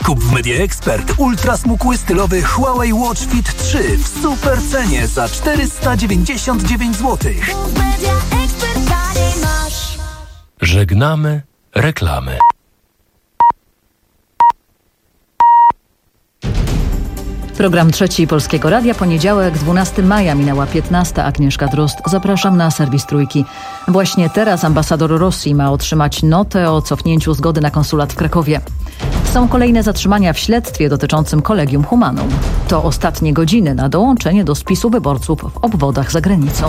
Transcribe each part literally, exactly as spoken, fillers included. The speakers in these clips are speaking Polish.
Kup w Media Expert ultrasmukły stylowy Huawei Watch Fit trzy w super cenie za czterysta dziewięćdziesiąt dziewięć złotych. Żegnamy reklamy. Program trzeci Polskiego Radia, poniedziałek, dwunastego maja, minęła piętnasta. Agnieszka Drozd. Zapraszam na serwis Trójki. Właśnie teraz ambasador Rosji ma otrzymać notę o cofnięciu zgody na konsulat w Krakowie. Są kolejne zatrzymania w śledztwie dotyczącym Collegium Humanum. To ostatnie godziny na dołączenie do spisu wyborców w obwodach za granicą.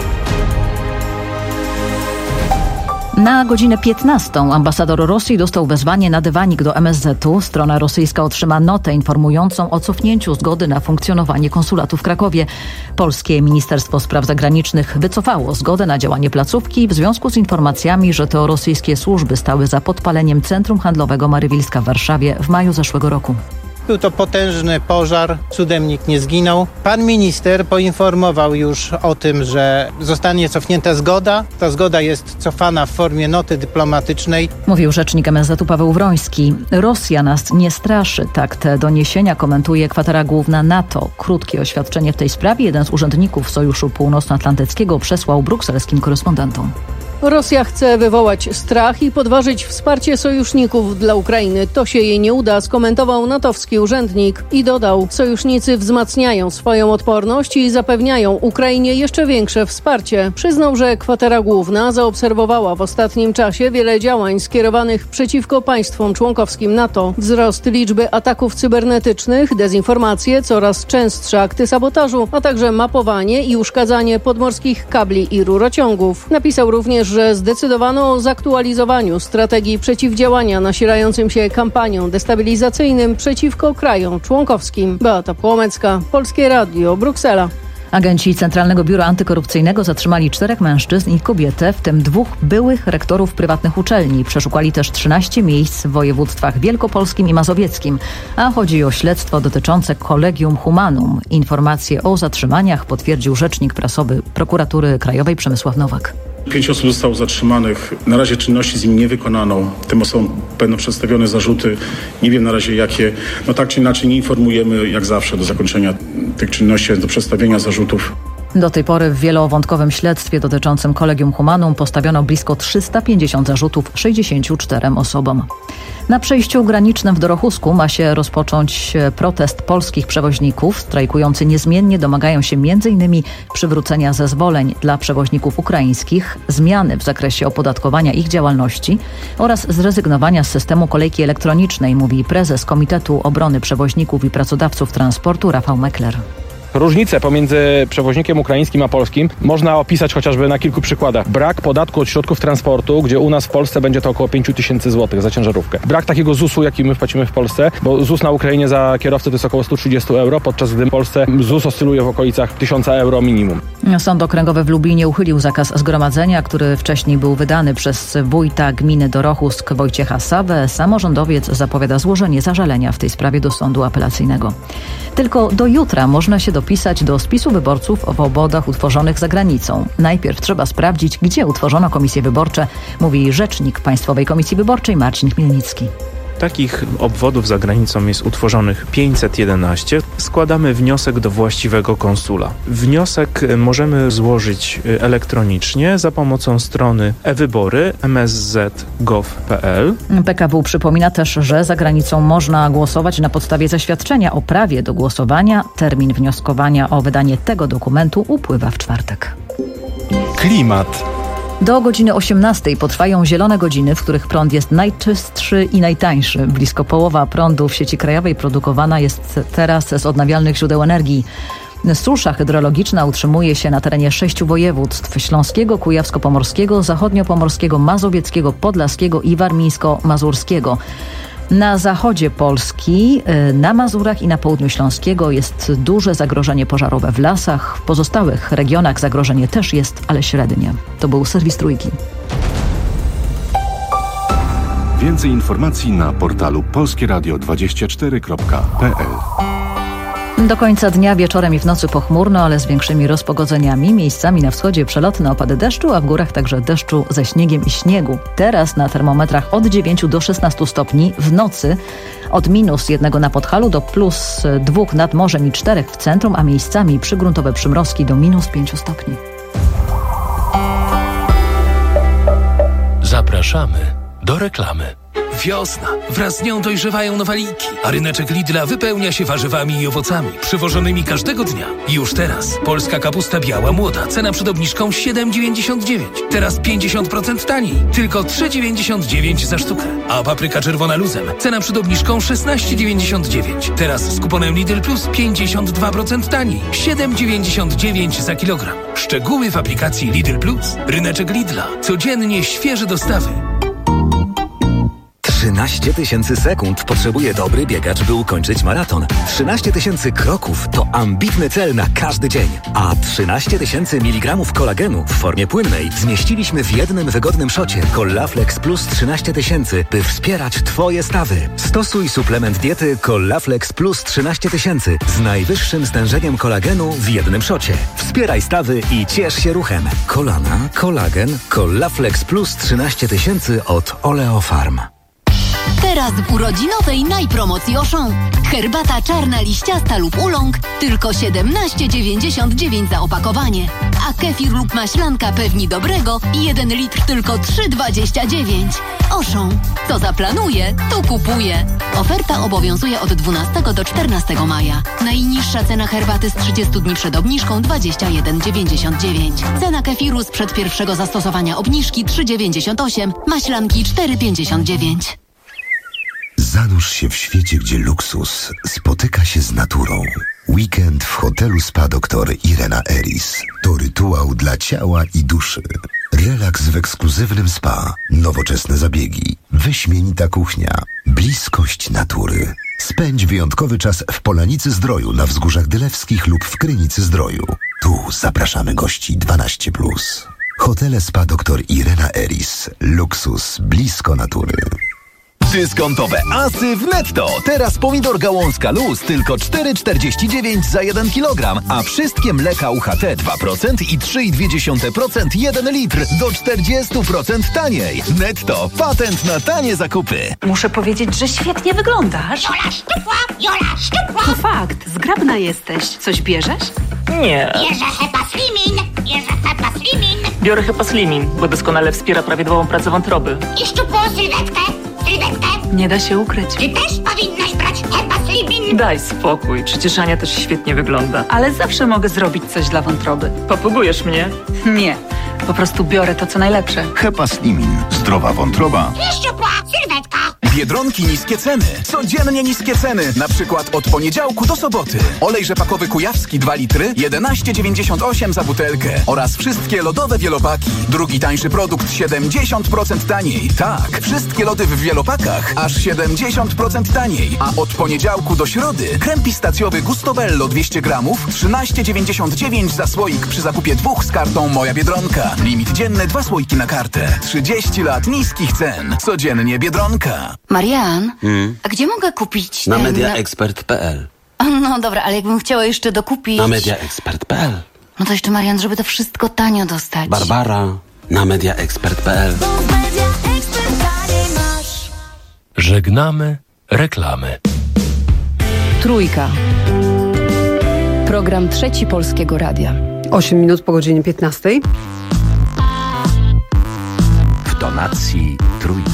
Na godzinę piętnastą ambasador Rosji dostał wezwanie na dywanik do M S Z u. Strona rosyjska otrzyma notę informującą o cofnięciu zgody na funkcjonowanie konsulatu w Krakowie. Polskie Ministerstwo Spraw Zagranicznych wycofało zgodę na działanie placówki w związku z informacjami, że to rosyjskie służby stały za podpaleniem centrum handlowego Marywilska w Warszawie w maju zeszłego roku. Był to potężny pożar, cudem nikt nie zginął. Pan minister poinformował już o tym, że zostanie cofnięta zgoda. Ta zgoda jest cofana w formie noty dyplomatycznej. Mówił rzecznik M S Z u Paweł Wroński. Rosja nas nie straszy. Tak te doniesienia komentuje kwatera główna NATO. Krótkie oświadczenie w tej sprawie jeden z urzędników Sojuszu Północnoatlantyckiego przesłał brukselskim korespondentom. Rosja chce wywołać strach i podważyć wsparcie sojuszników dla Ukrainy. To się jej nie uda, skomentował natowski urzędnik i dodał: sojusznicy wzmacniają swoją odporność i zapewniają Ukrainie jeszcze większe wsparcie. Przyznał, że kwatera główna zaobserwowała w ostatnim czasie wiele działań skierowanych przeciwko państwom członkowskim NATO. Wzrost liczby ataków cybernetycznych, dezinformacje, coraz częstsze akty sabotażu, a także mapowanie i uszkadzanie podmorskich kabli i rurociągów. Napisał również, że zdecydowano o zaktualizowaniu strategii przeciwdziałania nasilającym się kampaniom destabilizacyjnym przeciwko krajom członkowskim. Beata Płomecka, Polskie Radio, Bruksela. Agenci Centralnego Biura Antykorupcyjnego zatrzymali czterech mężczyzn i kobietę, w tym dwóch byłych rektorów prywatnych uczelni. Przeszukali też trzynaście miejsc w województwach wielkopolskim i mazowieckim, a chodzi o śledztwo dotyczące Collegium Humanum. Informacje o zatrzymaniach potwierdził rzecznik prasowy Prokuratury Krajowej Przemysław Nowak. Pięć osób zostało zatrzymanych. Na razie czynności z nimi nie wykonano. Tym osobom będą przedstawione zarzuty. Nie wiem na razie jakie. No tak czy inaczej nie informujemy jak zawsze do zakończenia tych czynności, do przedstawienia zarzutów. Do tej pory w wielowątkowym śledztwie dotyczącym Collegium Humanum postawiono blisko trzysta pięćdziesiąt zarzutów sześćdziesięciu czterem osobom. Na przejściu granicznym w Dorochusku ma się rozpocząć protest polskich przewoźników. Strajkujący niezmiennie domagają się między innymi przywrócenia zezwoleń dla przewoźników ukraińskich, zmiany w zakresie opodatkowania ich działalności oraz zrezygnowania z systemu kolejki elektronicznej, mówi prezes Komitetu Obrony Przewoźników i Pracodawców Transportu Rafał Mekler. Różnice pomiędzy przewoźnikiem ukraińskim a polskim można opisać chociażby na kilku przykładach. Brak podatku od środków transportu, gdzie u nas w Polsce będzie to około pięć tysięcy złotych za ciężarówkę. Brak takiego zusu, jaki my wpłacimy w Polsce, bo ZUS na Ukrainie za kierowcę to jest około sto trzydzieści euro, podczas gdy w Polsce ZUS oscyluje w okolicach tysiąc euro minimum. Sąd Okręgowy w Lublinie uchylił zakaz zgromadzenia, który wcześniej był wydany przez wójta gminy Dorochusk Wojciecha Sawę. Samorządowiec zapowiada złożenie zażalenia w tej sprawie do sądu apelacyjnego. Tylko do jutra można się dopisać do spisu wyborców w obwodach utworzonych za granicą. Najpierw trzeba sprawdzić, gdzie utworzono komisje wyborcze, mówi rzecznik Państwowej Komisji Wyborczej Marcin Chmielnicki. Takich obwodów za granicą jest utworzonych pięćset jedenaście. Składamy wniosek do właściwego konsula. Wniosek możemy złożyć elektronicznie za pomocą strony e-wybory m s z kropka gov kropka p l. P K W przypomina też, że za granicą można głosować na podstawie zaświadczenia o prawie do głosowania. Termin wnioskowania o wydanie tego dokumentu upływa w czwartek. Klimat. Do godziny osiemnastej potrwają zielone godziny, w których prąd jest najczystszy i najtańszy. Blisko połowa prądu w sieci krajowej produkowana jest teraz z odnawialnych źródeł energii. Susza hydrologiczna utrzymuje się na terenie sześciu województw: śląskiego, kujawsko-pomorskiego, zachodnio-pomorskiego, mazowieckiego, podlaskiego i warmińsko-mazurskiego. Na zachodzie Polski, na Mazurach i na południu Śląskiego jest duże zagrożenie pożarowe w lasach. W pozostałych regionach zagrożenie też jest, ale średnie. To był serwis Trójki. Więcej informacji na portalu polskieradio dwadzieścia cztery kropka p l. Do końca dnia, wieczorem i w nocy pochmurno, ale z większymi rozpogodzeniami. Miejscami na wschodzie przelotne opady deszczu, a w górach także deszczu ze śniegiem i śniegu. Teraz na termometrach od dziewięciu do szesnastu stopni. W nocy od minus jednego na Podhalu do plus dwóch nad morzem i czterech w centrum, a miejscami przygruntowe przymrozki do minus pięciu stopni. Zapraszamy do reklamy. Wiosna. Wraz z nią dojrzewają nowaliki, a ryneczek Lidla wypełnia się warzywami i owocami przywożonymi każdego dnia. Już teraz polska kapusta biała młoda, cena przed obniżką siedem dziewięćdziesiąt dziewięć. Teraz pięćdziesiąt procent taniej, tylko trzy dziewięćdziesiąt dziewięć za sztukę. A papryka czerwona luzem, cena przed obniżką szesnaście dziewięćdziesiąt dziewięć. Teraz z kuponem Lidl Plus pięćdziesiąt dwa procent taniej, siedem dziewięćdziesiąt dziewięć za kilogram. Szczegóły w aplikacji Lidl Plus. Ryneczek Lidla. Codziennie świeże dostawy. trzynaście tysięcy sekund potrzebuje dobry biegacz, by ukończyć maraton. trzynaście tysięcy kroków to ambitny cel na każdy dzień. A trzynaście tysięcy miligramów kolagenu w formie płynnej zmieściliśmy w jednym wygodnym szocie Collaflex Plus trzynaście tysięcy, by wspierać Twoje stawy. Stosuj suplement diety Collaflex Plus trzynaście tysięcy z najwyższym stężeniem kolagenu w jednym szocie. Wspieraj stawy i ciesz się ruchem. Kolana, kolagen, Collaflex Plus trzynaście tysięcy od Oleofarm. Teraz w urodzinowej najpromocji Auchan. Herbata czarna liściasta lub oolong tylko siedemnaście dziewięćdziesiąt dziewięć za opakowanie. A kefir lub maślanka pewni dobrego jeden litr tylko trzy dwadzieścia dziewięć. Auchan. Co zaplanuje, to kupuje. Oferta obowiązuje od dwunastego do czternastego maja. Najniższa cena herbaty z trzydziestu dni przed obniżką dwadzieścia jeden dziewięćdziesiąt dziewięć. Cena kefiru sprzed pierwszego zastosowania obniżki trzy dziewięćdziesiąt osiem. Maślanki cztery pięćdziesiąt dziewięć. Zanurz się w świecie, gdzie luksus spotyka się z naturą. Weekend w hotelu Spa doktor Irena Eris to rytuał dla ciała i duszy. Relaks w ekskluzywnym spa, nowoczesne zabiegi, wyśmienita kuchnia, bliskość natury. Spędź wyjątkowy czas w Polanicy Zdroju na Wzgórzach Dylewskich lub w Krynicy Zdroju. Tu zapraszamy gości dwanaście plus. Hotele Spa doktor Irena Eris. Luksus blisko natury. Dyskontowe asy w Netto. Teraz pomidor gałązka luz tylko cztery czterdzieści dziewięć za jeden kilogram, a wszystkie mleka U H T dwa procent i trzy i dwie dziesiąte procent jeden litr do czterdzieści procent taniej. Netto. Patent na tanie zakupy. Muszę powiedzieć, że świetnie wyglądasz. Jola szczupła, Jola szczupła. To fakt, zgrabna jesteś. Coś bierzesz? Nie. Bierze Hepa Slimin. Bierze Hepa Slimin. Biorę Hepa Slimin, bo doskonale wspiera prawidłową pracę wątroby. I szczupłą sylwetkę. Sylwetkę. Nie da się ukryć. Ty też powinnaś brać Hepa Slimin. Daj spokój, przecież Ania też świetnie wygląda. Ale zawsze mogę zrobić coś dla wątroby. Popługujesz mnie? Nie, po prostu biorę to, co najlepsze. Hepa Slimin. Zdrowa wątroba. I szczupła sylwetka. Biedronki niskie ceny. Codziennie niskie ceny. Na przykład od poniedziałku do soboty. Olej rzepakowy kujawski dwa litry jedenaście dziewięćdziesiąt osiem za butelkę. Oraz wszystkie lodowe wielopaki. Drugi tańszy produkt siedemdziesiąt procent taniej. Tak, wszystkie lody w wielopakach aż siedemdziesiąt procent taniej. A od poniedziałku do środy krem pistacjowy Gustobello dwieście gramów trzynaście dziewięćdziesiąt dziewięć za słoik przy zakupie dwóch z kartą Moja Biedronka. Limit dzienny dwa słoiki na kartę. trzydzieści lat niskich cen. Codziennie Biedronka. Marian, Hmm? a gdzie mogę kupić Na ten... mediaexpert kropka p l. No dobra, ale jakbym chciała jeszcze dokupić... Na mediaexpert kropka p l. No to jeszcze, Marian, żeby to wszystko tanio dostać. Barbara, na mediaexpert kropka p l. Żegnamy reklamy. Trójka. Program Trzeci Polskiego Radia. osiem minut po godzinie piętnastej. W tonacji Trójki.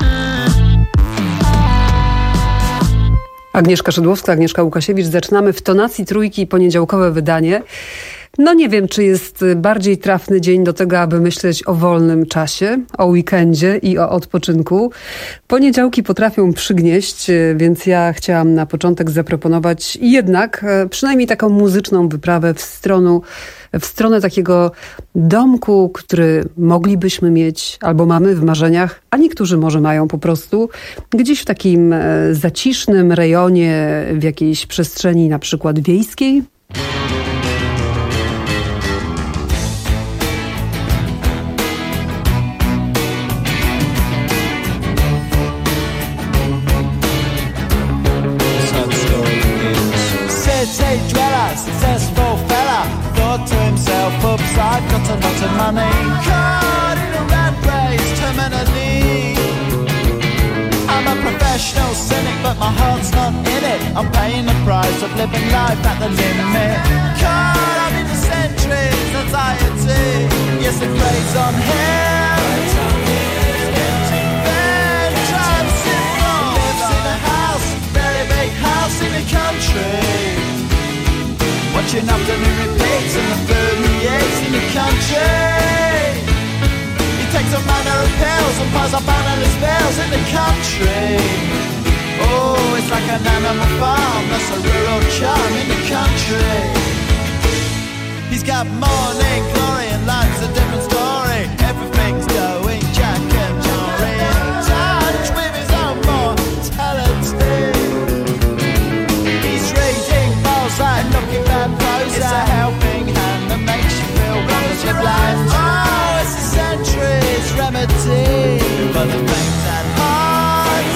Agnieszka Szydłowska, Agnieszka Łukasiewicz. Zaczynamy w tonacji Trójki poniedziałkowe wydanie. No nie wiem, czy jest bardziej trafny dzień do tego, aby myśleć o wolnym czasie, o weekendzie i o odpoczynku. Poniedziałki potrafią przygnieść, więc ja chciałam na początek zaproponować jednak przynajmniej taką muzyczną wyprawę w stronę, w stronę takiego domku, który moglibyśmy mieć albo mamy w marzeniach, a niektórzy może mają po prostu gdzieś w takim zacisznym rejonie, w jakiejś przestrzeni na przykład wiejskiej. city dweller, successful fella, thought to himself, oops, I've got a lot of money. Caught in a rat race, terminally. I'm a professional cynic, but my heart's not in it. I'm paying the price of living life at the limit. Caught up in the centuries, anxiety. Yes, it plays on him. Then drives him wrong. Lives in a house, very big house in the country. Watching afternoon repeats and the food he eats in the country. Takes a manner of pills and piles up analyst bills in the country. Oh, it's like an animal farm, that's a rural charm in the country. He's got morning glory and life's a different story. Everything's going Jack and Jory, in touch with his own mortality. He's reading Balzac, looking bad Prozac. It's a helping hand that makes you feel wonderfully blind. Oh, it's a century's remedy for the faint and heart.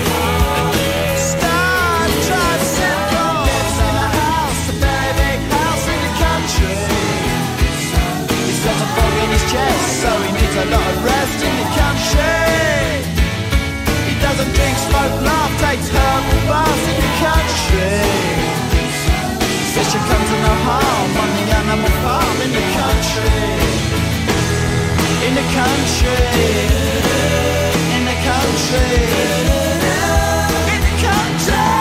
Star drives syndrome. Lives in a house, a very big house in the country. He's got a fog in his chest, so he needs a lot of rest in the country. He doesn't drink, smoke, laugh, takes herbal baths in the country. Says you come to no harm on the animal farm in the country. In the country, in the country, in the country.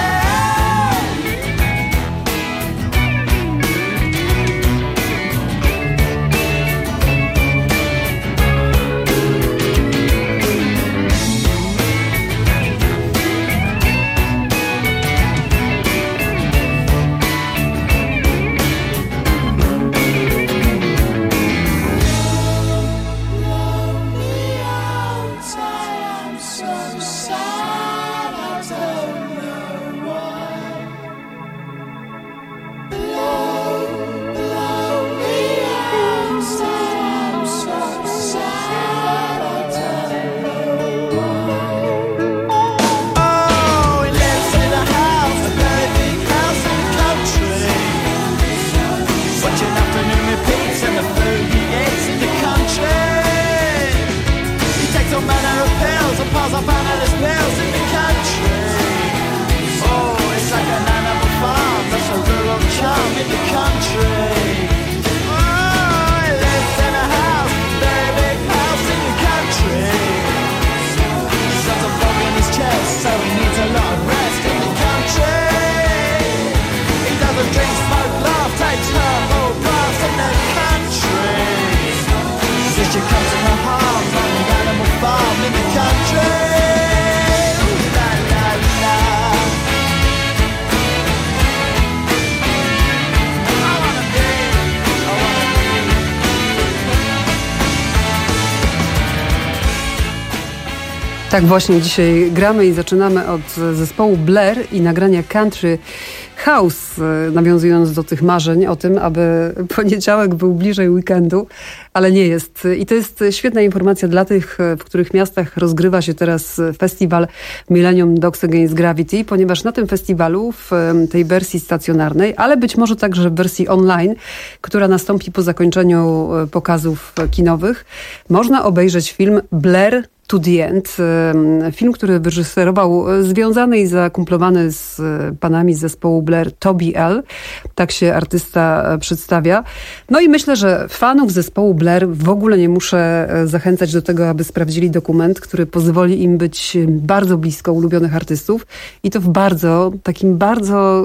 Tak właśnie dzisiaj gramy i zaczynamy od zespołu Blair i nagrania Country House, nawiązując do tych marzeń o tym, aby poniedziałek był bliżej weekendu, ale nie jest. I to jest świetna informacja dla tych, w których miastach rozgrywa się teraz festiwal Millennium Dogs Against Gravity, ponieważ na tym festiwalu, w tej wersji stacjonarnej, ale być może także w wersji online, która nastąpi po zakończeniu pokazów kinowych, można obejrzeć film Blair to the End. Film, który wyreżyserował związany i zakumplowany z panami z zespołu Blair Toby L. Tak się artysta przedstawia. No i myślę, że fanów zespołu Blair w ogóle nie muszę zachęcać do tego, aby sprawdzili dokument, który pozwoli im być bardzo blisko ulubionych artystów i to w bardzo, takim bardzo,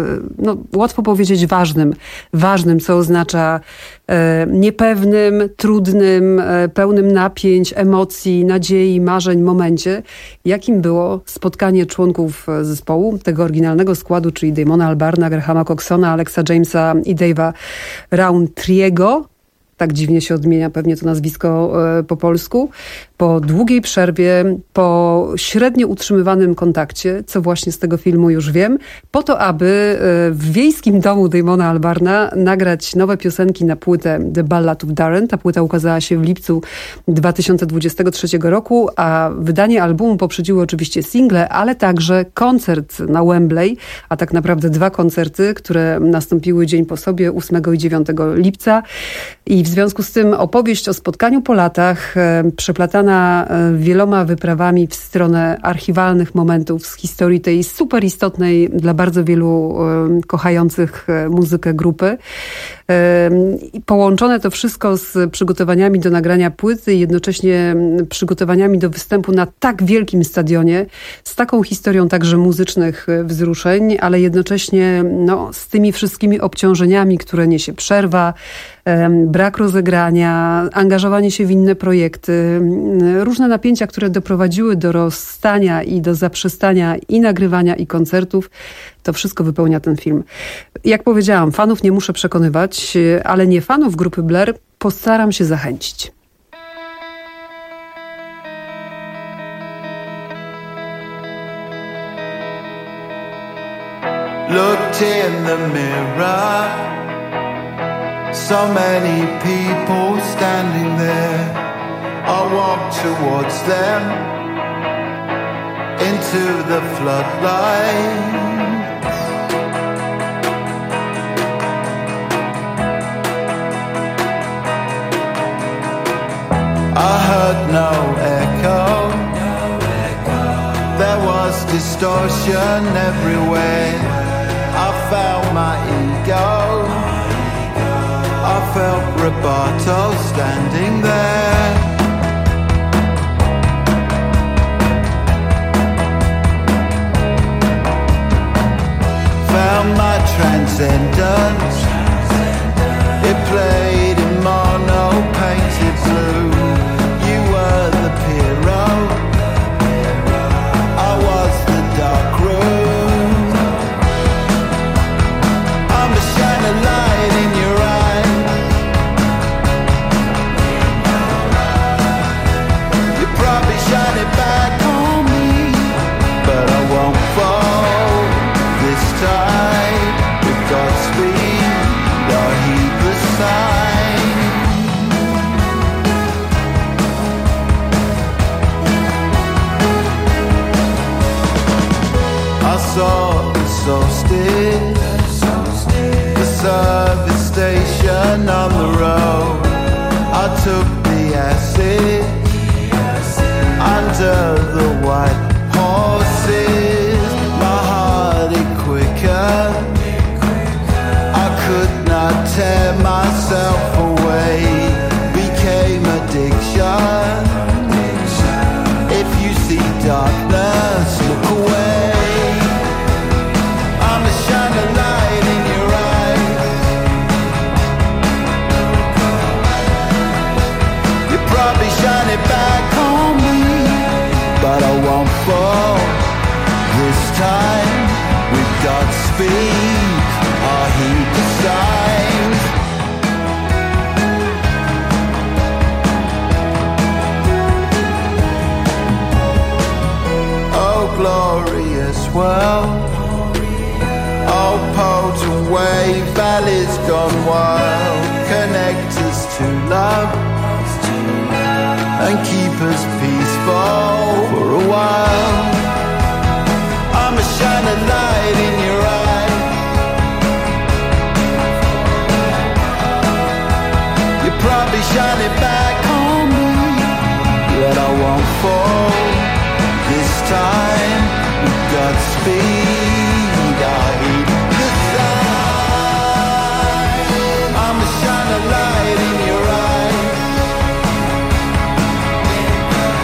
no łatwo powiedzieć ważnym, ważnym, co oznacza niepewnym, trudnym, pełnym napięć, emocji, nadziei, marzeń momencie, jakim było spotkanie członków zespołu, tego oryginalnego składu, czyli Damona Albarna, Grahama Coxona, Alexa Jamesa i Dave'a Rowntriego tak dziwnie się odmienia pewnie to nazwisko po polsku, po długiej przerwie, po średnio utrzymywanym kontakcie, co właśnie z tego filmu już wiem, po to, aby w wiejskim domu Damona Albarna nagrać nowe piosenki na płytę The Ballad of Darren. Ta płyta ukazała się w lipcu dwa tysiące dwudziestego trzeciego roku, a wydanie albumu poprzedziły oczywiście single, ale także koncert na Wembley, a tak naprawdę dwa koncerty, które nastąpiły dzień po sobie, ósmego i dziewiątego lipca. I w związku z tym opowieść o spotkaniu po latach, e, przeplatana e, wieloma wyprawami w stronę archiwalnych momentów z historii tej super istotnej dla bardzo wielu e, kochających e, muzykę grupy. E, i połączone to wszystko z przygotowaniami do nagrania płyty i jednocześnie przygotowaniami do występu na tak wielkim stadionie, z taką historią także muzycznych wzruszeń, ale jednocześnie no, z tymi wszystkimi obciążeniami, które niesie przerwa, brak rozegrania, angażowanie się w inne projekty, różne napięcia, które doprowadziły do rozstania i do zaprzestania i nagrywania, i koncertów. To wszystko wypełnia ten film. Jak powiedziałam, fanów nie muszę przekonywać, ale nie fanów grupy Blair postaram się zachęcić. Looked in the mirror, so many people standing there. I walked towards them into the floodlight. I heard no echo, there was distortion everywhere. I felt my ego, I felt Roberto standing there. Found my transcendence, it played in mono painted blue. You were the hero, I was the dark room. I'm a shining light in your eyes. You probably shine it back on me, but I won't fall this time. With Godspeed, I'll heed the sign. I saw the solstice, the service station on the road. I took the acid under the white horses. My heart it quicker, I could not tear myself away. Became addiction. If you see darkness, look away. I'm a shining light in your eyes. You probably shine it back on me, but I won't fall this time. With Godspeed, I'll heed the signs. Oh, glorious world. Oh, potent wave, valleys gone wild. Connect us to love and keep us peaceful for a while. I'm a shining light in your eyes. You probably shine it back on me, but I won't fall this time. With Godspeed, I'll heed the sign. I'm a shining light in your eyes.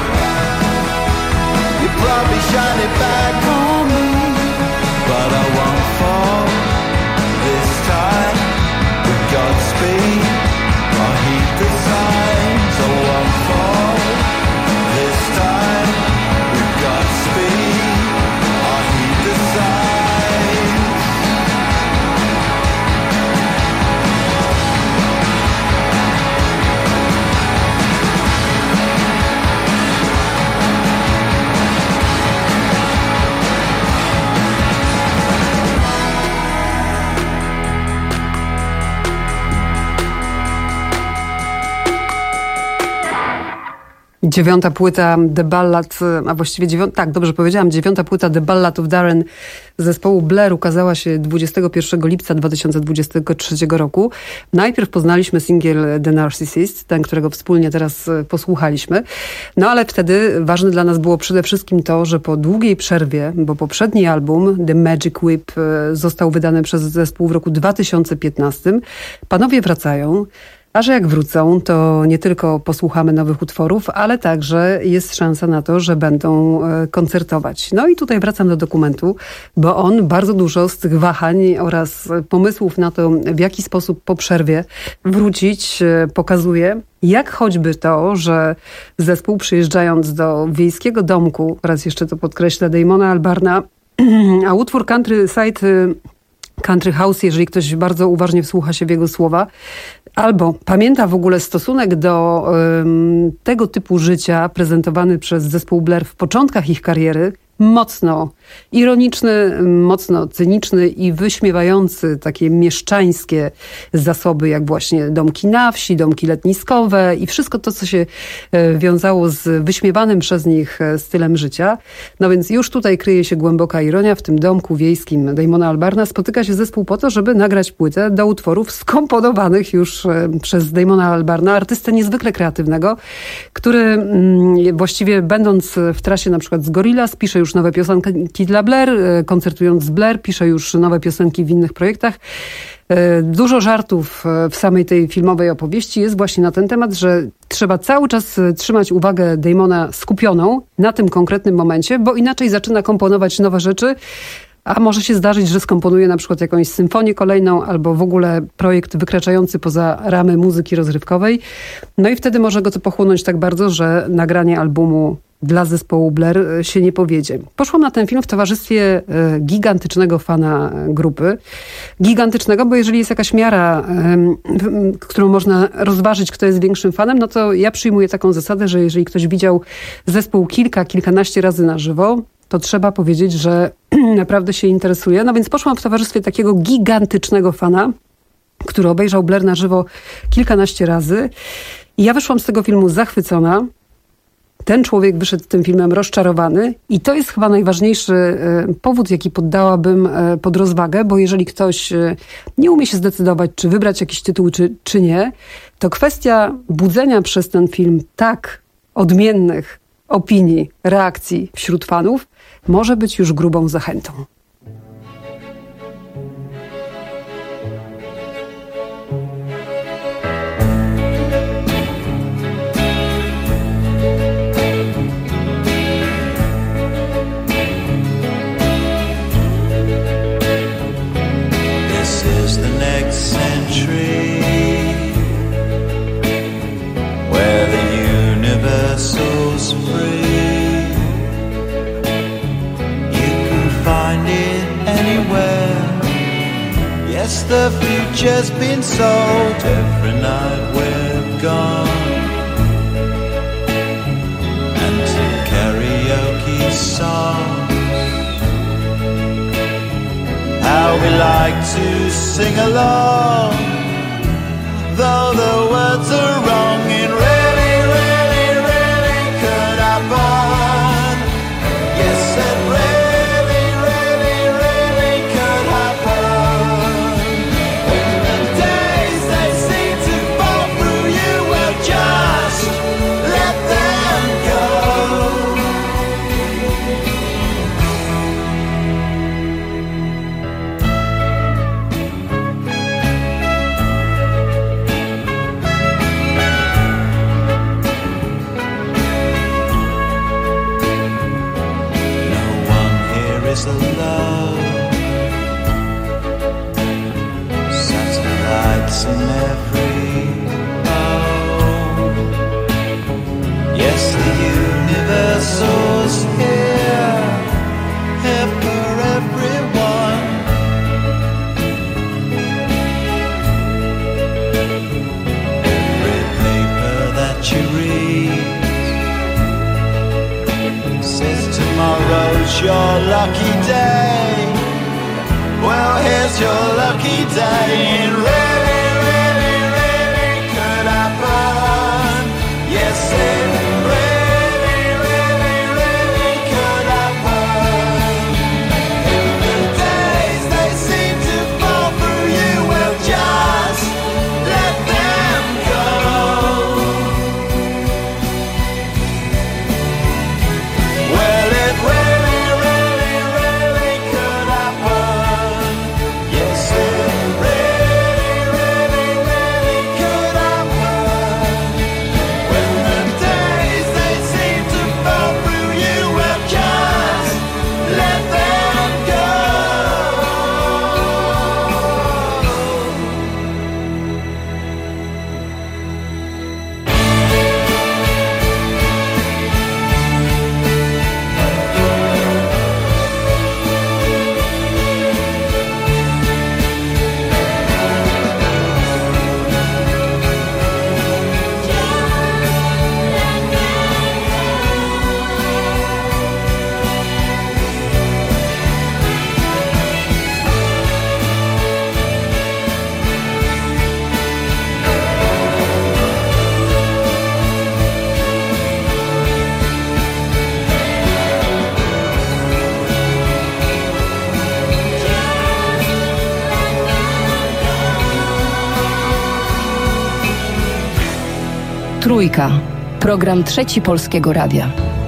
Dziewiąta płyta The Ballad, a właściwie dziewiąta, tak, dobrze powiedziałam, dziewiąta płyta The Ballad of Darren zespołu Blair ukazała się dwudziestego pierwszego lipca dwa tysiące dwudziestego trzeciego roku. Najpierw poznaliśmy singiel The Narcissist, ten, którego wspólnie teraz posłuchaliśmy. No ale wtedy ważne dla nas było przede wszystkim to, że po długiej przerwie, bo poprzedni album The Magic Whip został wydany przez zespół w roku dwa tysiące piętnastym, panowie wracają. A że jak wrócą, to nie tylko posłuchamy nowych utworów, ale także jest szansa na to, że będą koncertować. No i tutaj wracam do dokumentu, bo on bardzo dużo z tych wahań oraz pomysłów na to, w jaki sposób po przerwie wrócić, pokazuje. Jak choćby to, że zespół przyjeżdżając do wiejskiego domku, raz jeszcze to podkreślę, Damona Albarna, a utwór Countryside, Country House, jeżeli ktoś bardzo uważnie wsłucha się w jego słowa, albo pamięta w ogóle stosunek do um, tego typu życia prezentowany przez zespół Blair w początkach ich kariery, mocno ironiczny, mocno cyniczny i wyśmiewający takie mieszczańskie zasoby, jak właśnie domki na wsi, domki letniskowe i wszystko to, co się wiązało z wyśmiewanym przez nich stylem życia. No więc już tutaj kryje się głęboka ironia. W tym domku wiejskim Damona Albarna spotyka się zespół po to, żeby nagrać płytę do utworów skomponowanych już przez Damona Albarna, artystę niezwykle kreatywnego, który właściwie będąc w trasie na przykład z Gorillaz pisze już nowe piosenki dla Blair, koncertując z Blair, pisze już nowe piosenki w innych projektach. Dużo żartów w samej tej filmowej opowieści jest właśnie na ten temat, że trzeba cały czas trzymać uwagę Damona skupioną na tym konkretnym momencie, bo inaczej zaczyna komponować nowe rzeczy, a może się zdarzyć, że skomponuje na przykład jakąś symfonię kolejną albo w ogóle projekt wykraczający poza ramy muzyki rozrywkowej. No i wtedy może go to pochłonąć tak bardzo, że nagranie albumu dla zespołu Blair się nie powiedzie. Poszłam na ten film w towarzystwie gigantycznego fana grupy. Gigantycznego, bo jeżeli jest jakaś miara, którą można rozważyć, kto jest większym fanem, no to ja przyjmuję taką zasadę, że jeżeli ktoś widział zespół kilka, kilkanaście razy na żywo, to trzeba powiedzieć, że naprawdę się interesuje. No więc poszłam w towarzystwie takiego gigantycznego fana, który obejrzał Blair na żywo kilkanaście razy. I ja wyszłam z tego filmu zachwycona. Ten człowiek wyszedł tym filmem rozczarowany i to jest chyba najważniejszy powód, jaki poddałabym pod rozwagę, bo jeżeli ktoś nie umie się zdecydować, czy wybrać jakiś tytuł, czy, czy nie, to kwestia budzenia przez ten film tak odmiennych opinii, reakcji wśród fanów może być już grubą zachętą. The future's been sold every night we're gone, and to karaoke songs, how we like to sing along, though the words are wrong. It really, really, really could happen. Yes, it really, really, really could happen. Is love, satellites in every home. Yes, the universal's here, here for everyone. Every paper that you read says tomorrow's your lucky day. Well, here's your lucky day. It really, really, really could happen. Yes, it really Trójka. Program Trzeci Polskiego Radia.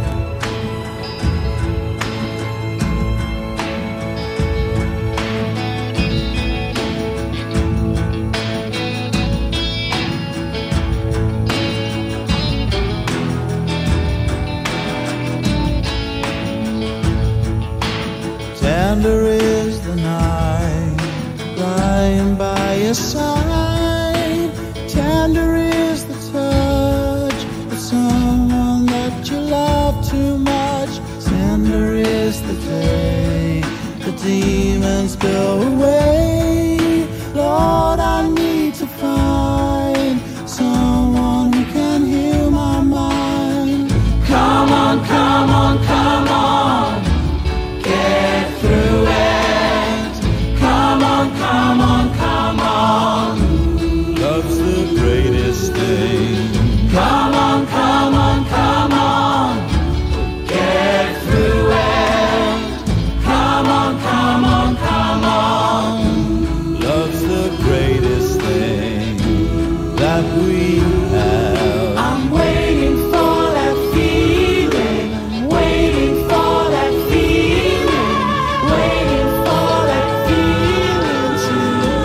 Tender is the night, lying by your side. Tender is the touch of someone that you love too much. Tender is the day the demons go away. Lord, I need to find someone who can heal my mind. Come on, come on, come on. Get through it. Come on, come on, come on. Love's the greatest thing. Come on, come on, come on. Get through it. Come on, come on, come on. Love's the greatest thing that we have. I'm waiting for that feeling. I'm waiting for that feeling. Waiting for that feeling to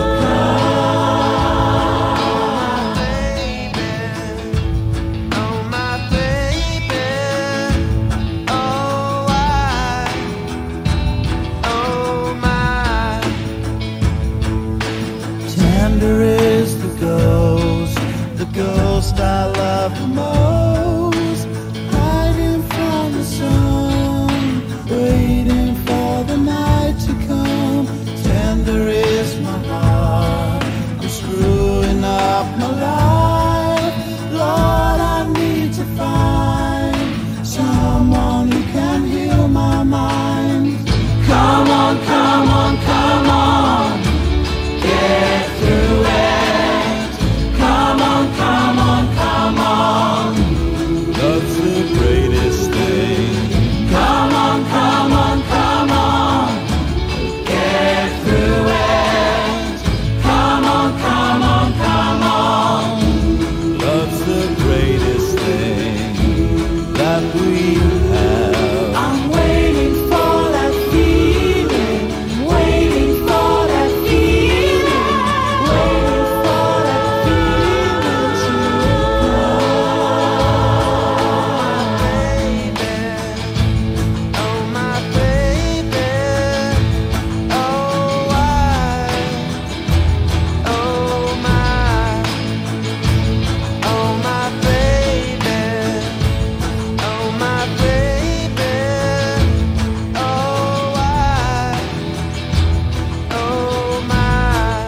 come. Baby, oh my baby, oh I, oh my. Tender is the ghost, the ghost I love the most, hiding from the sun, waiting for the night to come. Tender is my heart, I'm screwing up my life. Lord, I need to find someone who can heal my mind. Come on, come on, come on. Get through it. Come on, come on, come on. Love's the greatest thing. Come on, come on, come on. Get through it. Come on, come on, come on. Love's the greatest thing that we have. I'm waiting for that feeling. I'm waiting for that feeling. Waiting for that feeling to come. Oh my baby, oh I, oh my, oh my baby, oh my baby, oh I, oh my.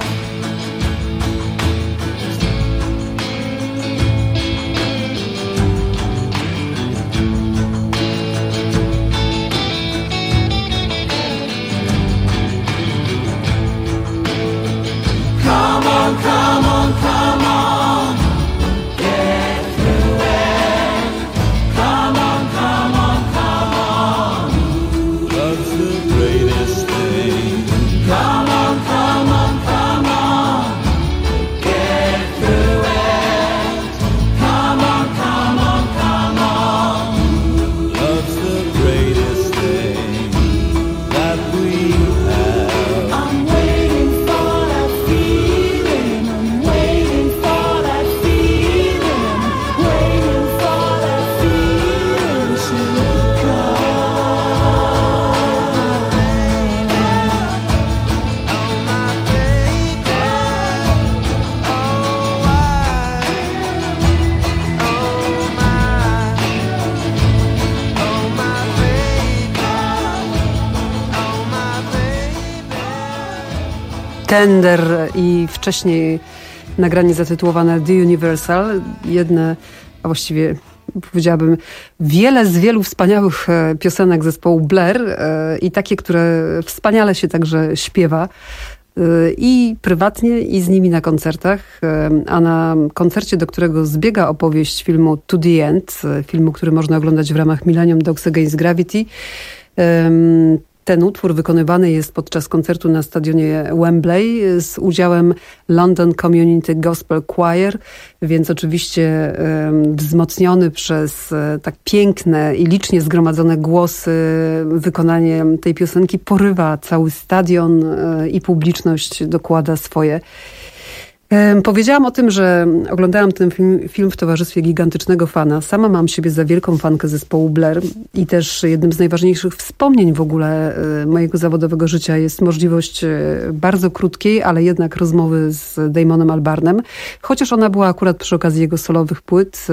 Come on, come on, come on. Get through it. Come on, come on, come on. Love's the greatest thing. Come on, come on, come on. Get through it. Come on, come on, come on. Love's the greatest thing that we have. I'm waiting for that feeling. I'm waiting for that feeling. Waiting for that feeling to come. Oh my baby, oh I, oh my, oh my baby, oh my baby. Tender i wcześniej nagranie zatytułowane The Universal. Jedne, a właściwie powiedziałabym wiele z wielu wspaniałych e, piosenek zespołu Blair e, i takie, które wspaniale się także śpiewa. E, I prywatnie, i z nimi na koncertach. E, a na koncercie, do którego zbiega opowieść filmu To The End, e, filmu, który można oglądać w ramach Millennium Dogs Against Gravity, e, Ten utwór wykonywany jest podczas koncertu na stadionie Wembley z udziałem London Community Gospel Choir, więc oczywiście um, wzmocniony przez um, tak piękne i licznie zgromadzone głosy wykonanie tej piosenki porywa cały stadion um, i publiczność dokłada swoje. Powiedziałam o tym, że oglądałam ten film, film w towarzystwie gigantycznego fana. Sama mam siebie za wielką fankę zespołu Blair i też jednym z najważniejszych wspomnień w ogóle mojego zawodowego życia jest możliwość bardzo krótkiej, ale jednak rozmowy z Damonem Albarnem, chociaż ona była akurat przy okazji jego solowych płyt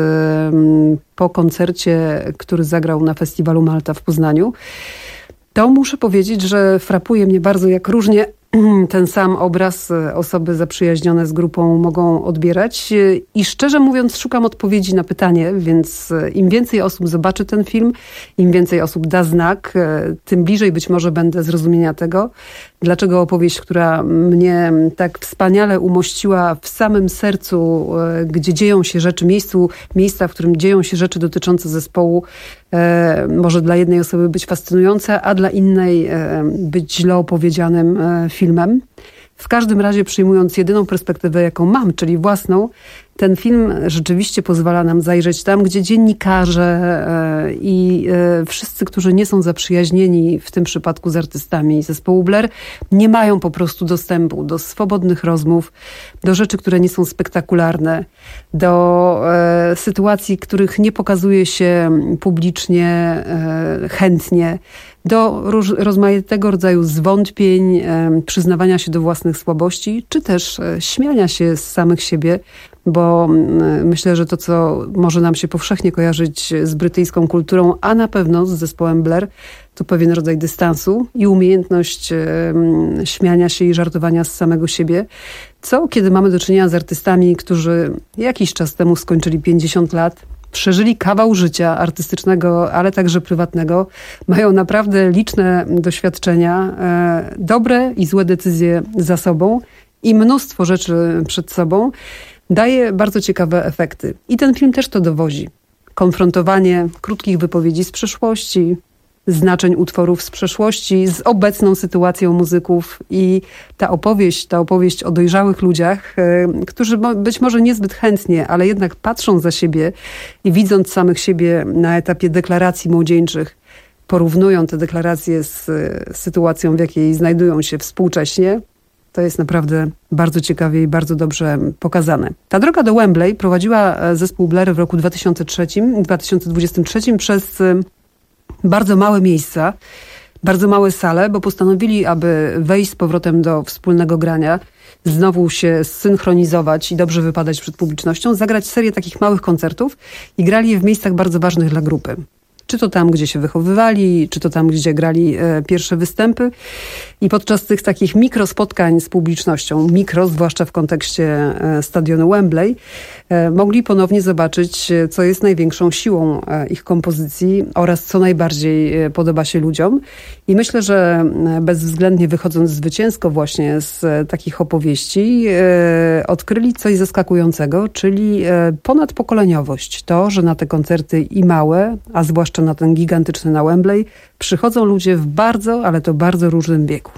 po koncercie, który zagrał na festiwalu Malta w Poznaniu. To muszę powiedzieć, że frapuje mnie bardzo, jak różnie ten sam obraz osoby zaprzyjaźnione z grupą mogą odbierać. I szczerze mówiąc szukam odpowiedzi na pytanie, więc im więcej osób zobaczy ten film, im więcej osób da znak, tym bliżej być może będę zrozumienia tego, dlaczego opowieść, która mnie tak wspaniale umościła w samym sercu, gdzie dzieją się rzeczy, miejscu, miejsca, w którym dzieją się rzeczy dotyczące zespołu, e, może dla jednej osoby być fascynująca, a dla innej e, być źle opowiedzianym e, filmem. W każdym razie przyjmując jedyną perspektywę, jaką mam, czyli własną, ten film rzeczywiście pozwala nam zajrzeć tam, gdzie dziennikarze i wszyscy, którzy nie są zaprzyjaźnieni w tym przypadku z artystami zespołu Blair, nie mają po prostu dostępu do swobodnych rozmów, do rzeczy, które nie są spektakularne, do sytuacji, których nie pokazuje się publicznie, chętnie, do róż, rozmaitego rodzaju zwątpień, przyznawania się do własnych słabości, czy też śmiania się z samych siebie, bo myślę, że to, co może nam się powszechnie kojarzyć z brytyjską kulturą, a na pewno z zespołem Blair, to pewien rodzaj dystansu i umiejętność śmiania się i żartowania z samego siebie, co kiedy mamy do czynienia z artystami, którzy jakiś czas temu skończyli pięćdziesiąt lat, przeżyli kawał życia artystycznego, ale także prywatnego, mają naprawdę liczne doświadczenia, e, dobre i złe decyzje za sobą i mnóstwo rzeczy przed sobą, daje bardzo ciekawe efekty. I ten film też to dowozi. Konfrontowanie krótkich wypowiedzi z przeszłości, znaczeń utworów z przeszłości, z obecną sytuacją muzyków i ta opowieść, ta opowieść o dojrzałych ludziach, y, którzy być może niezbyt chętnie, ale jednak patrzą za siebie i widząc samych siebie na etapie deklaracji młodzieńczych, porównują te deklaracje z y, sytuacją, w jakiej znajdują się współcześnie. To jest naprawdę bardzo ciekawie i bardzo dobrze pokazane. Ta droga do Wembley prowadziła zespół Blair w roku dwa tysiące trzecim, dwa tysiące dwudziestym trzecim przez bardzo małe miejsca, bardzo małe sale, bo postanowili, aby wejść z powrotem do wspólnego grania, znowu się zsynchronizować i dobrze wypadać przed publicznością, zagrać serię takich małych koncertów i grali je w miejscach bardzo ważnych dla grupy. Czy to tam, gdzie się wychowywali, czy to tam, gdzie grali e, pierwsze występy. I podczas tych takich mikrospotkań z publicznością, mikro, zwłaszcza w kontekście e, stadionu Wembley, e, mogli ponownie zobaczyć, co jest największą siłą e, ich kompozycji oraz co najbardziej e, podoba się ludziom. I myślę, że e, bezwzględnie wychodząc zwycięsko właśnie z e, takich opowieści, e, odkryli coś zaskakującego, czyli e, ponadpokoleniowość. To, że na te koncerty i małe, a zwłaszcza na ten gigantyczny na Wembley, przychodzą ludzie w bardzo, ale to bardzo różnym wieku.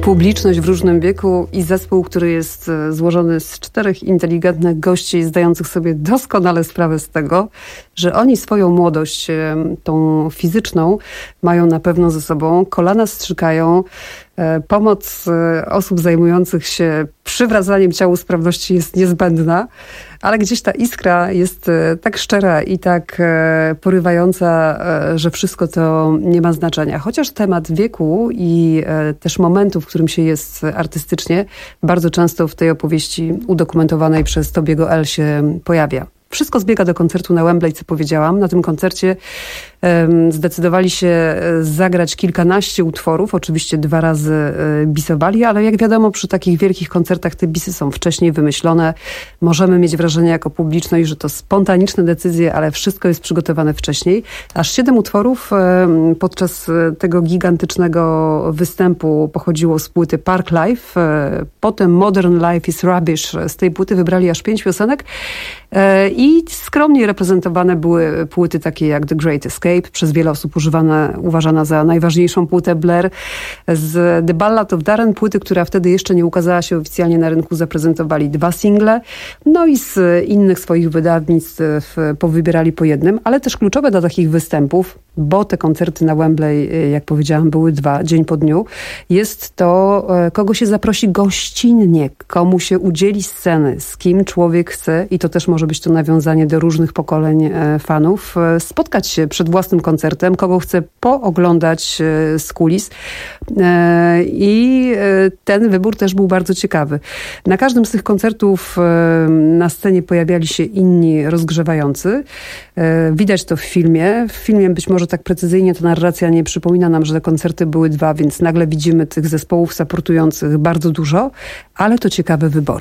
publiczność w różnym wieku i zespół, który jest złożony z czterech inteligentnych gości zdających sobie doskonale sprawę z tego, że oni swoją młodość, tą fizyczną, mają na pewno ze sobą, kolana strzykają. Pomoc osób zajmujących się przywracaniem ciału sprawności jest niezbędna, ale gdzieś ta iskra jest tak szczera i tak porywająca, że wszystko to nie ma znaczenia. Chociaż temat wieku i też momentu, w którym się jest artystycznie, bardzo często w tej opowieści udokumentowanej przez Tobiego L. się pojawia. Wszystko zbiega do koncertu na Wembley, co powiedziałam. Na tym koncercie um, zdecydowali się zagrać kilkanaście utworów. Oczywiście dwa razy y, bisowali, ale jak wiadomo, przy takich wielkich koncertach te bisy są wcześniej wymyślone. Możemy mieć wrażenie jako publiczność, że to spontaniczne decyzje, ale wszystko jest przygotowane wcześniej. Aż siedem utworów y, podczas tego gigantycznego występu pochodziło z płyty Park Life. Y, potem Modern Life is Rubbish. Z tej płyty wybrali aż pięć piosenek. Y, I skromnie reprezentowane były płyty takie jak The Great Escape, przez wiele osób używana, uważana za najważniejszą płytę Blair. Z The Ballad of Darren, płyty, która wtedy jeszcze nie ukazała się oficjalnie na rynku, zaprezentowali dwa single. No i z innych swoich wydawnictw powybierali po jednym, ale też kluczowe dla takich występów, bo te koncerty na Wembley, jak powiedziałam, były dwa, dzień po dniu, jest to, kogo się zaprosi gościnnie, komu się udzieli sceny, z kim człowiek chce, i to też może być to nawiązanie do różnych pokoleń fanów, spotkać się przed własnym koncertem, kogo chce pooglądać z kulis. I ten wybór też był bardzo ciekawy. Na każdym z tych koncertów na scenie pojawiali się inni rozgrzewający. Widać to w filmie. W filmie być może tak precyzyjnie ta narracja nie przypomina nam, że te koncerty były dwa, więc nagle widzimy tych zespołów supportujących bardzo dużo, ale to ciekawe wybory.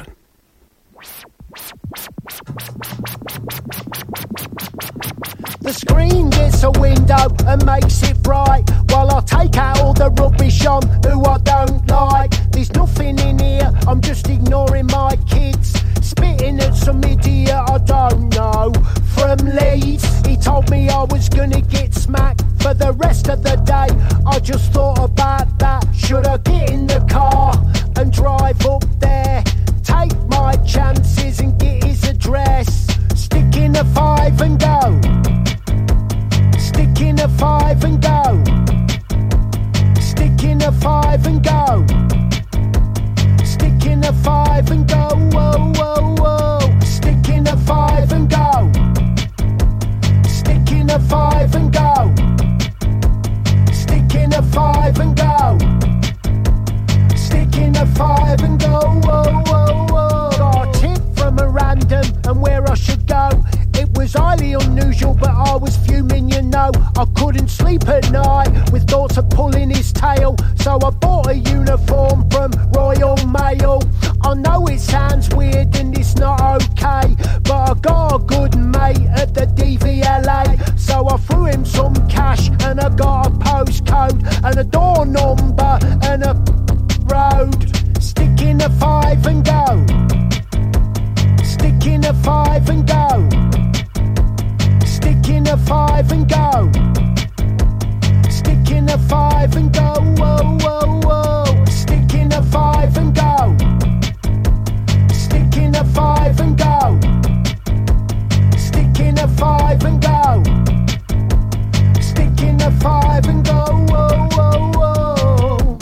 The screen gets a window and makes it bright, while I take out all the rubbish on who I don't like. There's nothing in here, I'm just ignoring my kids, spitting at some idiot I don't know from Leeds. He told me I was gonna get smacked for the rest of the day. I just thought about that. Should I get in the car and drive up there, take my chances and get his address, stick in a five and go, stick in a five and go, stick in a five and go, stick in a five and go, whoa, whoa, whoa, stick in a five and go, stick in a five and go, stick in a five and go, stick in a five and go, whoa, whoa, whoa. Got a tip from a random and where I should go. It was highly unusual, but I was fuming, you know. I couldn't sleep at night with thoughts of pulling his tail, so I bought a uniform from Royal Mail. I know it sounds weird and it's not okay, but I got a good mate at the D V L A, so I threw him some cash and I got a postcode and a door number and a road. Stick in a five and go, stick in a five and go, stick in a five and go, stick in a five and go, whoa, whoa, whoa, stick in a five and go, stick in a five and go, stick in a five and go, stick in a five and go, whoa, whoa, whoa.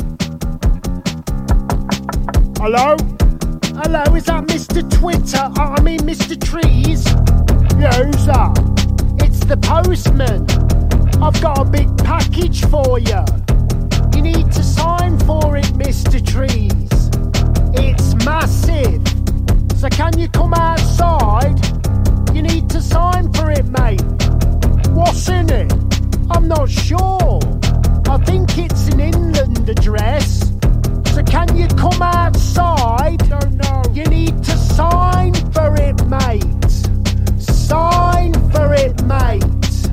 Hello? Hello, is that Mister Twitter? I mean Mister Trees? Yeah, who's that? It's the postman. I've got a big package for you. You need to sign for it, Mister Trees. It's massive. So can you come outside? You need to sign for it, mate. What's in it? I'm not sure. I think it's an inland address. So can you come outside? Don't know. You need to sign for it, mate. Sign for it, mate.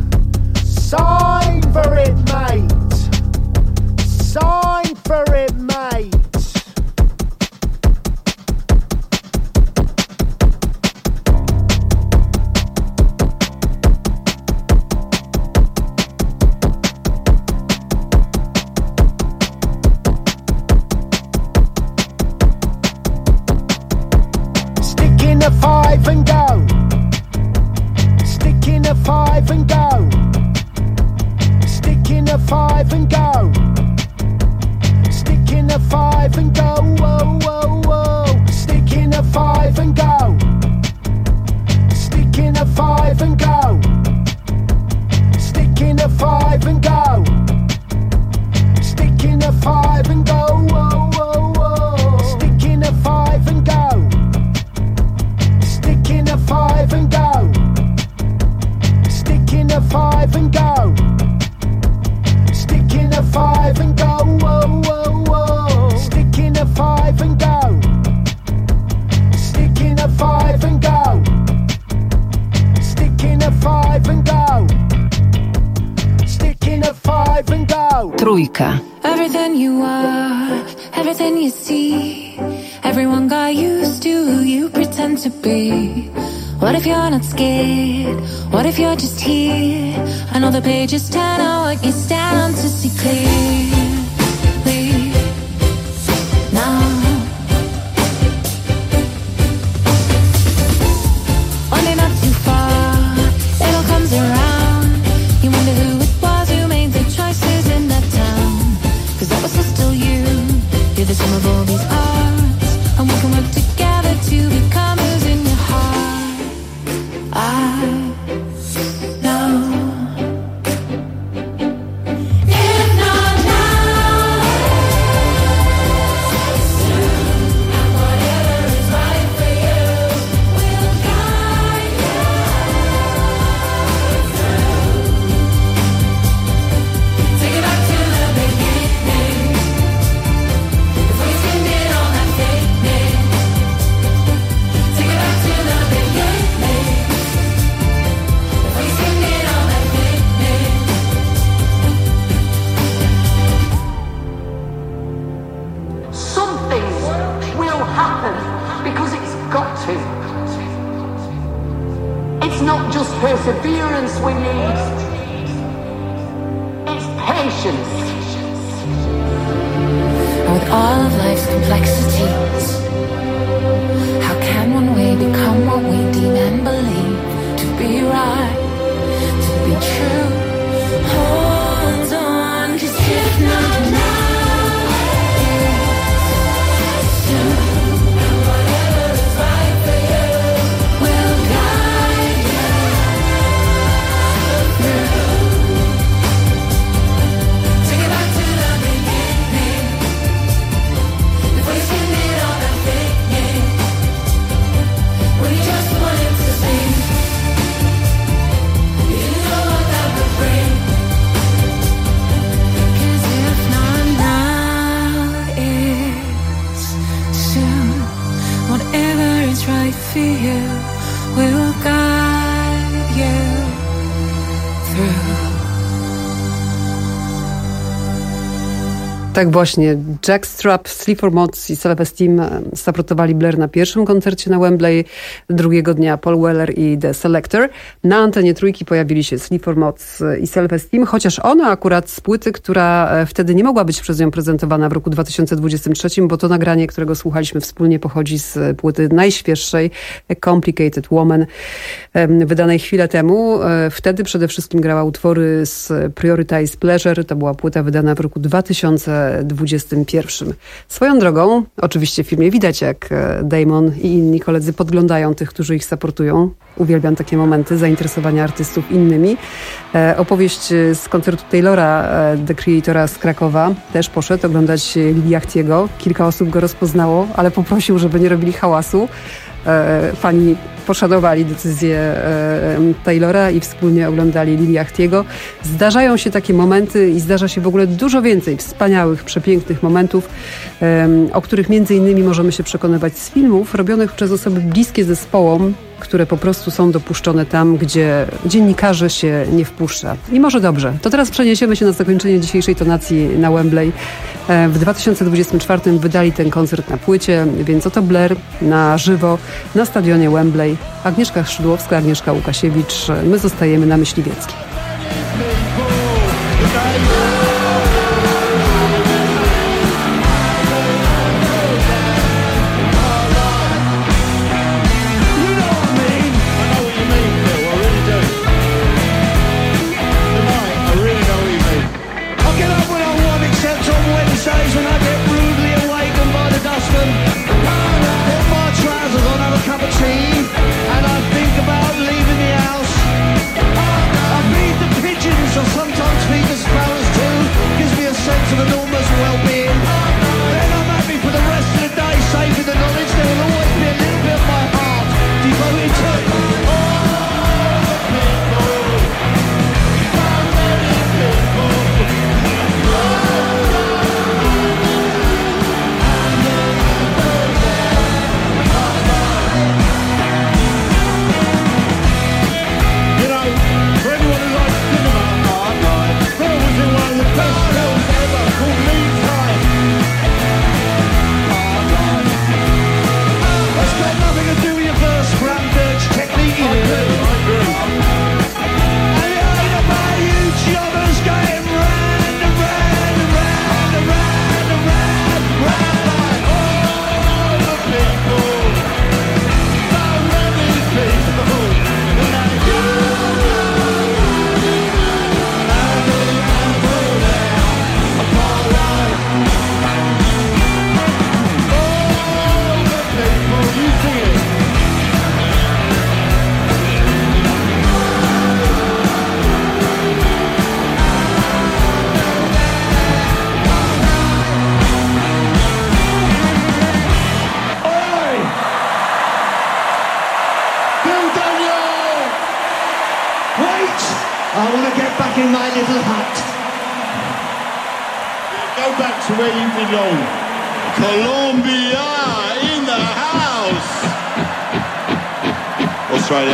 Sign for it, mate. Sign for it, mate. in a five and go. Stick in a five and go. Stick in a five and go. Stick in a five and go. Whoa, whoa, whoa. Stick in a five and go. Stick in a five and go. Stick in a five and go. Stick in a five and go. Whoa, whoa, whoa. Stick in a five and go. Stick in a five and go. Stick in a five and go. Stick in a five and go. Whoa, whoa, whoa. Stick in a five and go. Stick in a five and go. Stick in a five and go. Stick in a five and go. Trójka. Everything you are, everything you see, everyone got used to who you pretend to be. What if you're not scared? What if you're just here? I know the pages turn out what you stand on to see clearly. Now, one day not too far, it all comes around. You wonder who it was who made the choices in that town. Cause that was still you. You're the sum of all these arts, and we can work together to become who's in your heart. I know. If not now, soon, and whatever is right for you will guide you through. Take it back to the beginning. If we skinned it on that picnic. Take it back to the beginning. If we skinned it on that picnic. Something will happen because it's got to. It's not just perseverance we need, it's patience. With all of life's complexities, how can one way become what we deem and believe to be right, to be true? Hold on, 'cause if not now, it's soon. And whatever is right for you will guide you through. Take it back to the beginning. If we skinned it on that picnic, we just wanted to see. You know what that would bring. 'Cause if not now, it's soon. Whatever is right for you will guide you through. Tak właśnie, Jackstrap, Sleaford Mods i Self-Esteem saprotowali Blair na pierwszym koncercie na Wembley, drugiego dnia Paul Weller i The Selector. Na antenie Trójki pojawili się Sleaford Mods i Self-Esteem, chociaż ona akurat z płyty, która wtedy nie mogła być przez nią prezentowana w roku dwa tysiące dwudziestym trzecim, bo to nagranie, którego słuchaliśmy wspólnie, pochodzi z płyty najświeższej, Complicated Woman, wydanej chwilę temu. Wtedy przede wszystkim grała utwory z Prioritize Pleasure, to była płyta wydana w roku dwa tysiące dwudziestym pierwszym. Swoją drogą, oczywiście w filmie widać, jak Damon i inni koledzy podglądają tych, którzy ich supportują. Uwielbiam takie momenty zainteresowania artystów innymi. E, opowieść z koncertu Taylora, e, The Creatora z Krakowa, też poszedł oglądać Lili Achtiego. Kilka osób go rozpoznało, ale poprosił, żeby nie robili hałasu. E, fani poszanowali decyzję e, Taylora i wspólnie oglądali Lili Achtiego. Zdarzają się takie momenty i zdarza się w ogóle dużo więcej wspaniałych, przepięknych momentów, e, o których między innymi możemy się przekonywać z filmów robionych przez osoby bliskie zespołom, które po prostu są dopuszczone tam, gdzie dziennikarzy się nie wpuszcza. I może dobrze. To teraz przeniesiemy się na zakończenie dzisiejszej tonacji na Wembley. W dwa tysiące dwudziestym czwartym wydali ten koncert na płycie, więc oto Blair na żywo na stadionie Wembley. Agnieszka Szydłowska, Agnieszka Łukasiewicz. My zostajemy na Myśliwieckiej. back in my little hut. Go back to where you belong. Colombia in the house. Australia.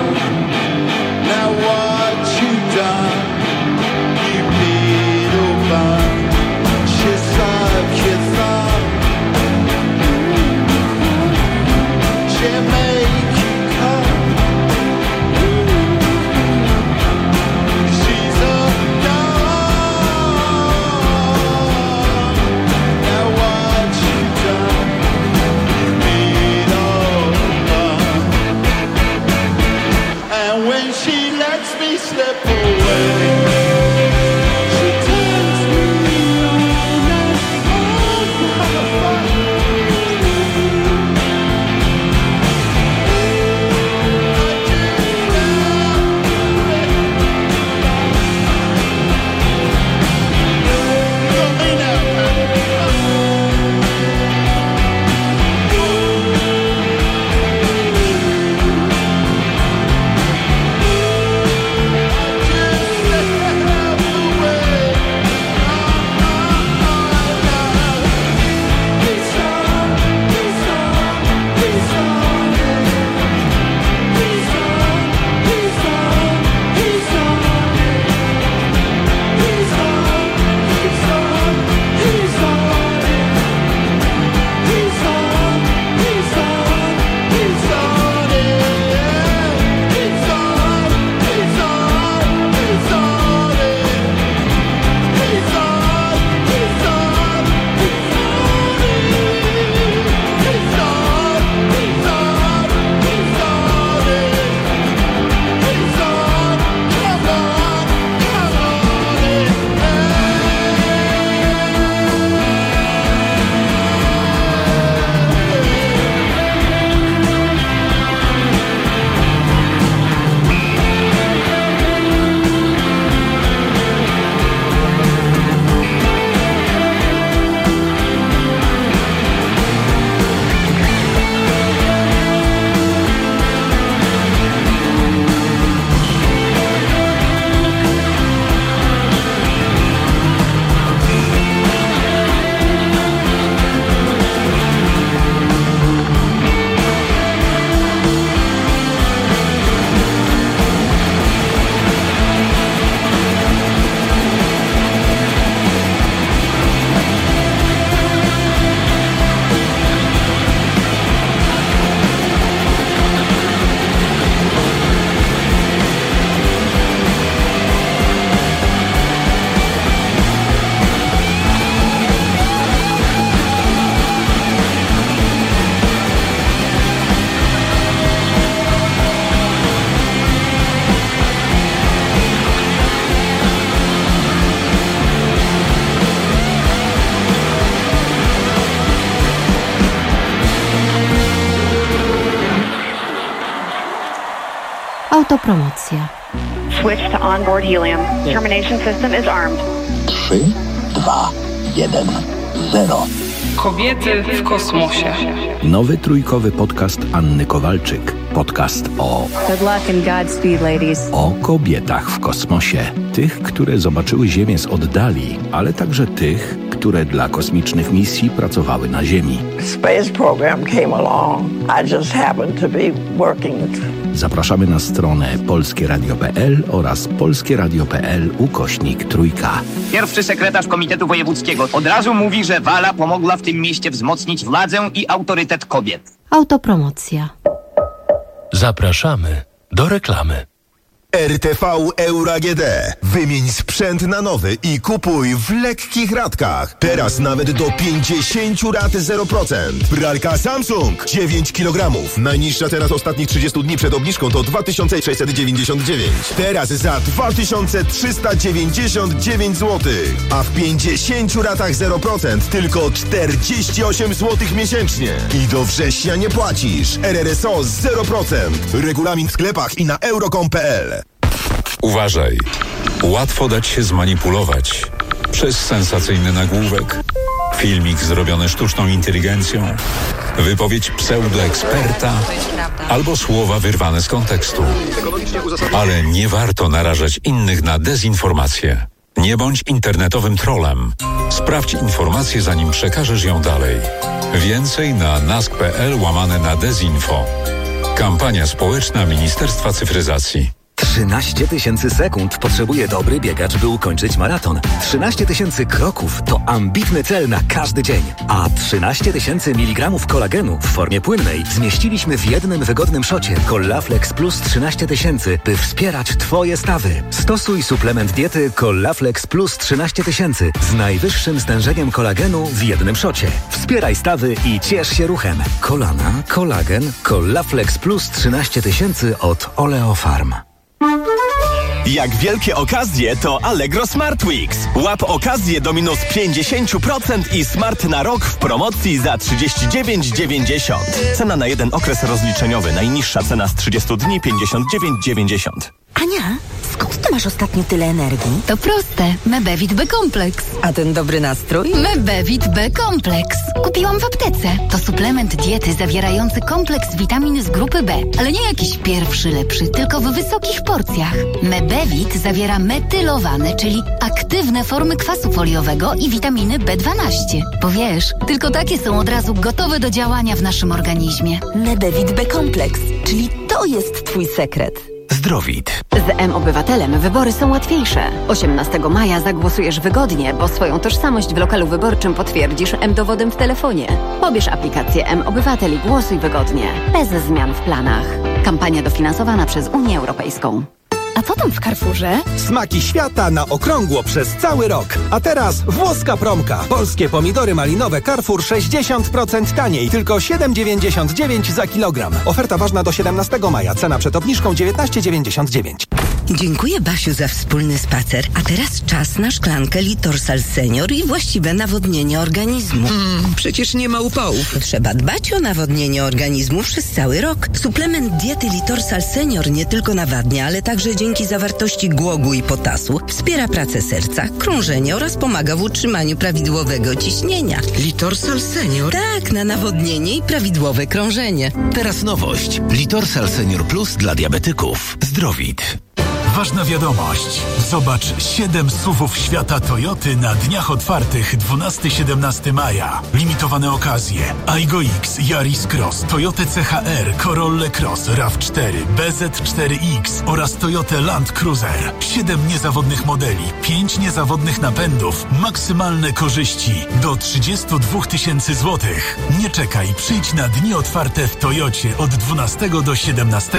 Now what you done, you little Autopromocja. Switch to onboard helium. Termination system is armed. trzy, dwa, jeden, zero. Kobiety w kosmosie. Nowy trójkowy podcast Anny Kowalczyk. Podcast o... Good luck and Godspeed, ladies. O kobietach w kosmosie. Tych, które zobaczyły Ziemię z oddali, ale także tych, które dla kosmicznych misji pracowały na Ziemi. Space program came along. I just happened to be working. Zapraszamy na stronę polskie radio kropka p l oraz polskie radio kropka p l ukośnik trójka. Pierwszy sekretarz Komitetu Wojewódzkiego od razu mówi, że Wala pomogła w tym mieście wzmocnić władzę i autorytet kobiet. Autopromocja. Zapraszamy do reklamy. R T V Euro A G D. Wymień sprzęt na nowy i kupuj w lekkich ratkach. Teraz nawet do pięćdziesiąt rat zero procent. Pralka Samsung dziewięć kilogramów. Najniższa teraz ostatnich trzydziestu dni przed obniżką to dwa tysiące sześćset dziewięćdziesiąt dziewięć. Teraz za dwa tysiące trzysta dziewięćdziesiąt dziewięć złotych. A w pięćdziesięciu ratach zero procent tylko czterdzieści osiem złotych miesięcznie. I do września nie płacisz. R R S O zero procent. Regulamin w sklepach i na euro kropka com kropka p l. Uważaj, łatwo dać się zmanipulować przez sensacyjny nagłówek, filmik zrobiony sztuczną inteligencją, wypowiedź pseudoeksperta albo słowa wyrwane z kontekstu. Ale nie warto narażać innych na dezinformację. Nie bądź internetowym trollem. Sprawdź informację, zanim przekażesz ją dalej. Więcej na nask kropka p l łamane na dezinfo. Kampania społeczna Ministerstwa Cyfryzacji. trzynaście tysięcy sekund potrzebuje dobry biegacz, by ukończyć maraton. trzynaście tysięcy kroków to ambitny cel na każdy dzień. A trzynaście tysięcy miligramów kolagenu w formie płynnej zmieściliśmy w jednym wygodnym szocie Collaflex Plus trzynaście tysięcy, by wspierać Twoje stawy. Stosuj suplement diety Collaflex Plus trzynaście tysięcy z najwyższym stężeniem kolagenu w jednym szocie. Wspieraj stawy i ciesz się ruchem. Kolana, kolagen, Collaflex Plus trzynaście tysięcy od Oleofarm. Jak wielkie okazje, to Allegro Smart Weeks. Łap okazję do minus pięćdziesiąt procent i smart na rok w promocji za trzydzieści dziewięć dziewięćdziesiąt. Cena na jeden okres rozliczeniowy. Najniższa cena z trzydziestu dni pięćdziesiąt dziewięć dziewięćdziesiąt. Ania, skąd ty masz ostatnio tyle energii? To proste. Mebevit B-Kompleks. A ten dobry nastrój? Mebevit B-Kompleks. Kupiłam w aptece. To suplement diety zawierający kompleks witamin z grupy B. Ale nie jakiś pierwszy lepszy, tylko w wysokich porcjach. Mebevit zawiera metylowane, czyli aktywne formy kwasu foliowego i witaminy B dwanaście. Bo wiesz, tylko takie są od razu gotowe do działania w naszym organizmie. Mebevit B-Kompleks, czyli to jest twój sekret. Zdrowit. Z M-Obywatelem wybory są łatwiejsze. osiemnastego maja zagłosujesz wygodnie, bo swoją tożsamość w lokalu wyborczym potwierdzisz M-Dowodem w telefonie. Pobierz aplikację M-Obywatel i głosuj wygodnie, bez zmian w planach. Kampania dofinansowana przez Unię Europejską. A co tam w Carrefourze? Smaki świata na okrągło przez cały rok. A teraz włoska promka. Polskie pomidory malinowe Carrefour sześćdziesiąt procent taniej. Tylko siedem dziewięćdziesiąt dziewięć za kilogram. Oferta ważna do siedemnastego maja. Cena przed obniżką dziewiętnaście dziewięćdziesiąt dziewięć. Dziękuję, Basiu, za wspólny spacer. A teraz czas na szklankę Litorsal Senior i właściwe nawodnienie organizmu. Mm, przecież nie ma upałów. Trzeba dbać o nawodnienie organizmu przez cały rok. Suplement diety Litorsal Senior nie tylko nawadnia, ale także dzięki zawartości głogu i potasu wspiera pracę serca, krążenie oraz pomaga w utrzymaniu prawidłowego ciśnienia. Litorsal Senior? Tak, na nawodnienie i prawidłowe krążenie. Teraz nowość. Litorsal Senior Plus dla diabetyków. Zdrowit. Ważna wiadomość. Zobacz siedem suwów świata Toyoty na dniach otwartych dwunastego do siedemnastego maja. Limitowane okazje. Aygo X, Yaris Cross, Toyota C H R, Corolla Cross, RAV cztery, B Z cztery X oraz Toyota Land Cruiser. siedem niezawodnych modeli, pięć niezawodnych napędów, maksymalne korzyści do trzydzieści dwa tysięcy złotych. Nie czekaj, przyjdź na dni otwarte w Toyocie od dwunastego do siedemnastego